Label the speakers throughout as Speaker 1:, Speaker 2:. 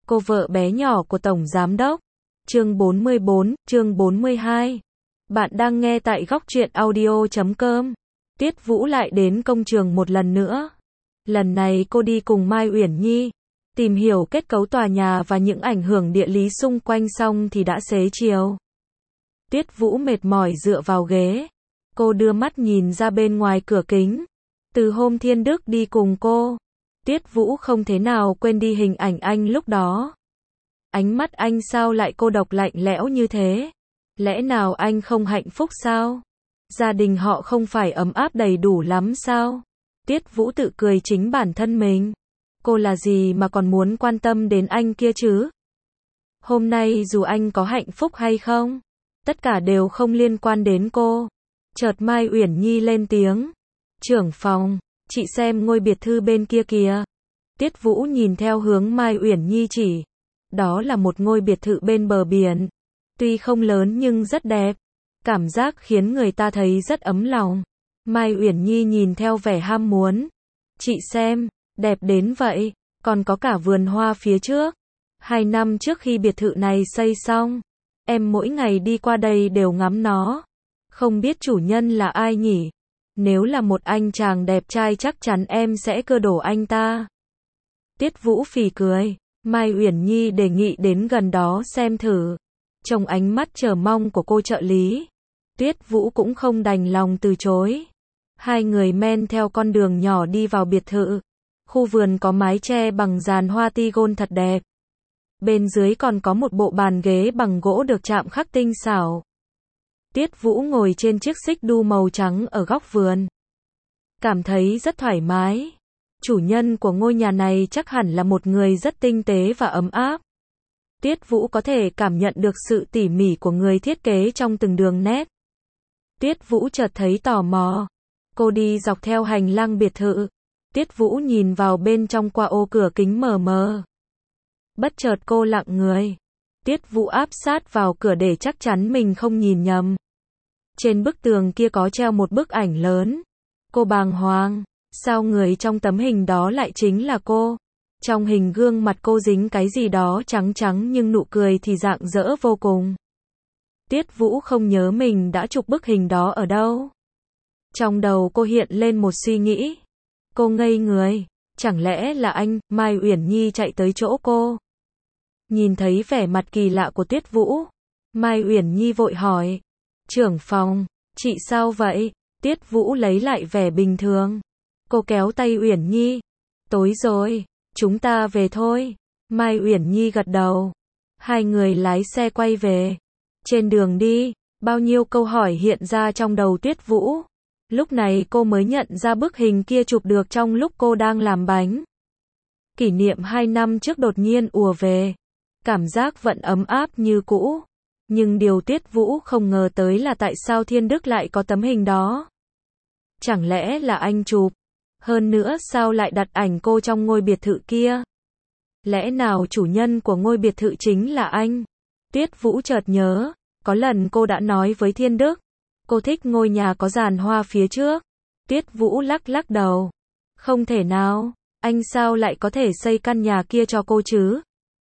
Speaker 1: Cô vợ bé nhỏ của Tổng Giám Đốc. Chương 44, chương 42. Bạn đang nghe tại góc truyện audio.com. Tiết Vũ lại đến công trường một lần nữa. Lần này cô đi cùng Mai Uyển Nhi, tìm hiểu kết cấu tòa nhà và những ảnh hưởng địa lý xung quanh xong thì đã xế chiều. Tiết Vũ mệt mỏi dựa vào ghế. Cô đưa mắt nhìn ra bên ngoài cửa kính. Từ hôm Thiên Đức đi cùng cô, Tiết Vũ không thế nào quên đi hình ảnh anh lúc đó. Ánh mắt anh sao lại cô độc lạnh lẽo như thế? Lẽ nào anh không hạnh phúc sao? Gia đình họ không phải ấm áp đầy đủ lắm sao? Tiết Vũ tự cười chính bản thân mình. Cô là gì mà còn muốn quan tâm đến anh kia chứ? Hôm nay dù anh có hạnh phúc hay không, tất cả đều không liên quan đến cô. Chợt Mai Uyển Nhi lên tiếng. Trưởng phòng, chị xem ngôi biệt thự bên kia kìa. Tiết Vũ nhìn theo hướng Mai Uyển Nhi chỉ. Đó là một ngôi biệt thự bên bờ biển. Tuy không lớn nhưng rất đẹp. Cảm giác khiến người ta thấy rất ấm lòng. Mai Uyển Nhi nhìn theo vẻ ham muốn. Chị xem, đẹp đến vậy, còn có cả vườn hoa phía trước. 2 năm trước khi biệt thự này xây xong, em mỗi ngày đi qua đây đều ngắm nó. Không biết chủ nhân là ai nhỉ? Nếu là một anh chàng đẹp trai chắc chắn em sẽ cưa đổ anh ta. Tiết Vũ phì cười. Mai Uyển Nhi đề nghị đến gần đó xem thử. Trong ánh mắt chờ mong của cô trợ lý, Tiết Vũ cũng không đành lòng từ chối. Hai người men theo con đường nhỏ đi vào biệt thự. Khu vườn có mái che bằng giàn hoa tigon thật đẹp. Bên dưới còn có một bộ bàn ghế bằng gỗ được chạm khắc tinh xảo. Tiết Vũ ngồi trên chiếc xích đu màu trắng ở góc vườn. Cảm thấy rất thoải mái. Chủ nhân của ngôi nhà này chắc hẳn là một người rất tinh tế và ấm áp. Tiết Vũ có thể cảm nhận được sự tỉ mỉ của người thiết kế trong từng đường nét. Tiết Vũ chợt thấy tò mò. Cô đi dọc theo hành lang biệt thự. Tiết Vũ nhìn vào bên trong qua ô cửa kính mờ mờ. Bất chợt cô lặng người. Tiết Vũ áp sát vào cửa để chắc chắn mình không nhìn nhầm. Trên bức tường kia có treo một bức ảnh lớn. Cô bàng hoàng. Sao người trong tấm hình đó lại chính là cô? Trong hình gương mặt cô dính cái gì đó trắng trắng nhưng nụ cười thì rạng rỡ vô cùng. Tiết Vũ không nhớ mình đã chụp bức hình đó ở đâu. Trong đầu cô hiện lên một suy nghĩ. Cô ngây người. Chẳng lẽ là anh? Mai Uyển Nhi chạy tới chỗ cô. Nhìn thấy vẻ mặt kỳ lạ của Tiết Vũ, Mai Uyển Nhi vội hỏi. Trưởng phòng, chị sao vậy? Tiết Vũ lấy lại vẻ bình thường. Cô kéo tay Uyển Nhi. Tối rồi, chúng ta về thôi. Mai Uyển Nhi gật đầu. Hai người lái xe quay về. Trên đường đi, bao nhiêu câu hỏi hiện ra trong đầu Tiết Vũ. Lúc này cô mới nhận ra bức hình kia chụp được trong lúc cô đang làm bánh. Kỷ niệm 2 năm trước đột nhiên ùa về. Cảm giác vẫn ấm áp như cũ. Nhưng điều Tiết Vũ không ngờ tới là tại sao Thiên Đức lại có tấm hình đó. Chẳng lẽ là anh chụp? Hơn nữa sao lại đặt ảnh cô trong ngôi biệt thự kia? Lẽ nào chủ nhân của ngôi biệt thự chính là anh? Tiết Vũ chợt nhớ, có lần cô đã nói với Thiên Đức, cô thích ngôi nhà có giàn hoa phía trước. Tiết Vũ lắc lắc đầu. Không thể nào, anh sao lại có thể xây căn nhà kia cho cô chứ?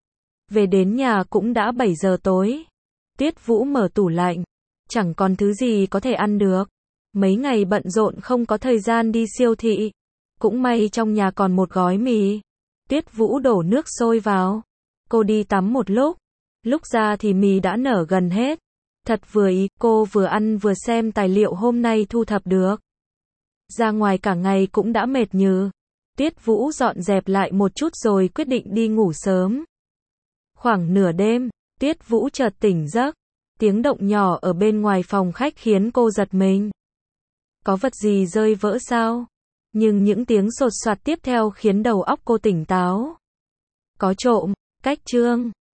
Speaker 1: Về đến nhà cũng đã 7 giờ tối. Tiết Vũ mở tủ lạnh. Chẳng còn thứ gì có thể ăn được. Mấy ngày bận rộn không có thời gian đi siêu thị. Cũng may trong nhà còn một gói mì. Tiết Vũ đổ nước sôi vào. Cô đi tắm một lúc. Lúc ra thì mì đã nở gần hết. Thật vừa ý, cô vừa ăn vừa xem tài liệu hôm nay thu thập được. Ra ngoài cả ngày cũng đã mệt nhừ. Tiết Vũ dọn dẹp lại một chút rồi quyết định đi ngủ sớm. Khoảng nửa đêm, Tiết Vũ chợt tỉnh giấc. Tiếng động nhỏ ở bên ngoài phòng khách khiến cô giật mình. Có vật gì rơi vỡ sao? Nhưng những tiếng sột soạt tiếp theo khiến đầu óc cô tỉnh táo. Có trộm, cách chương.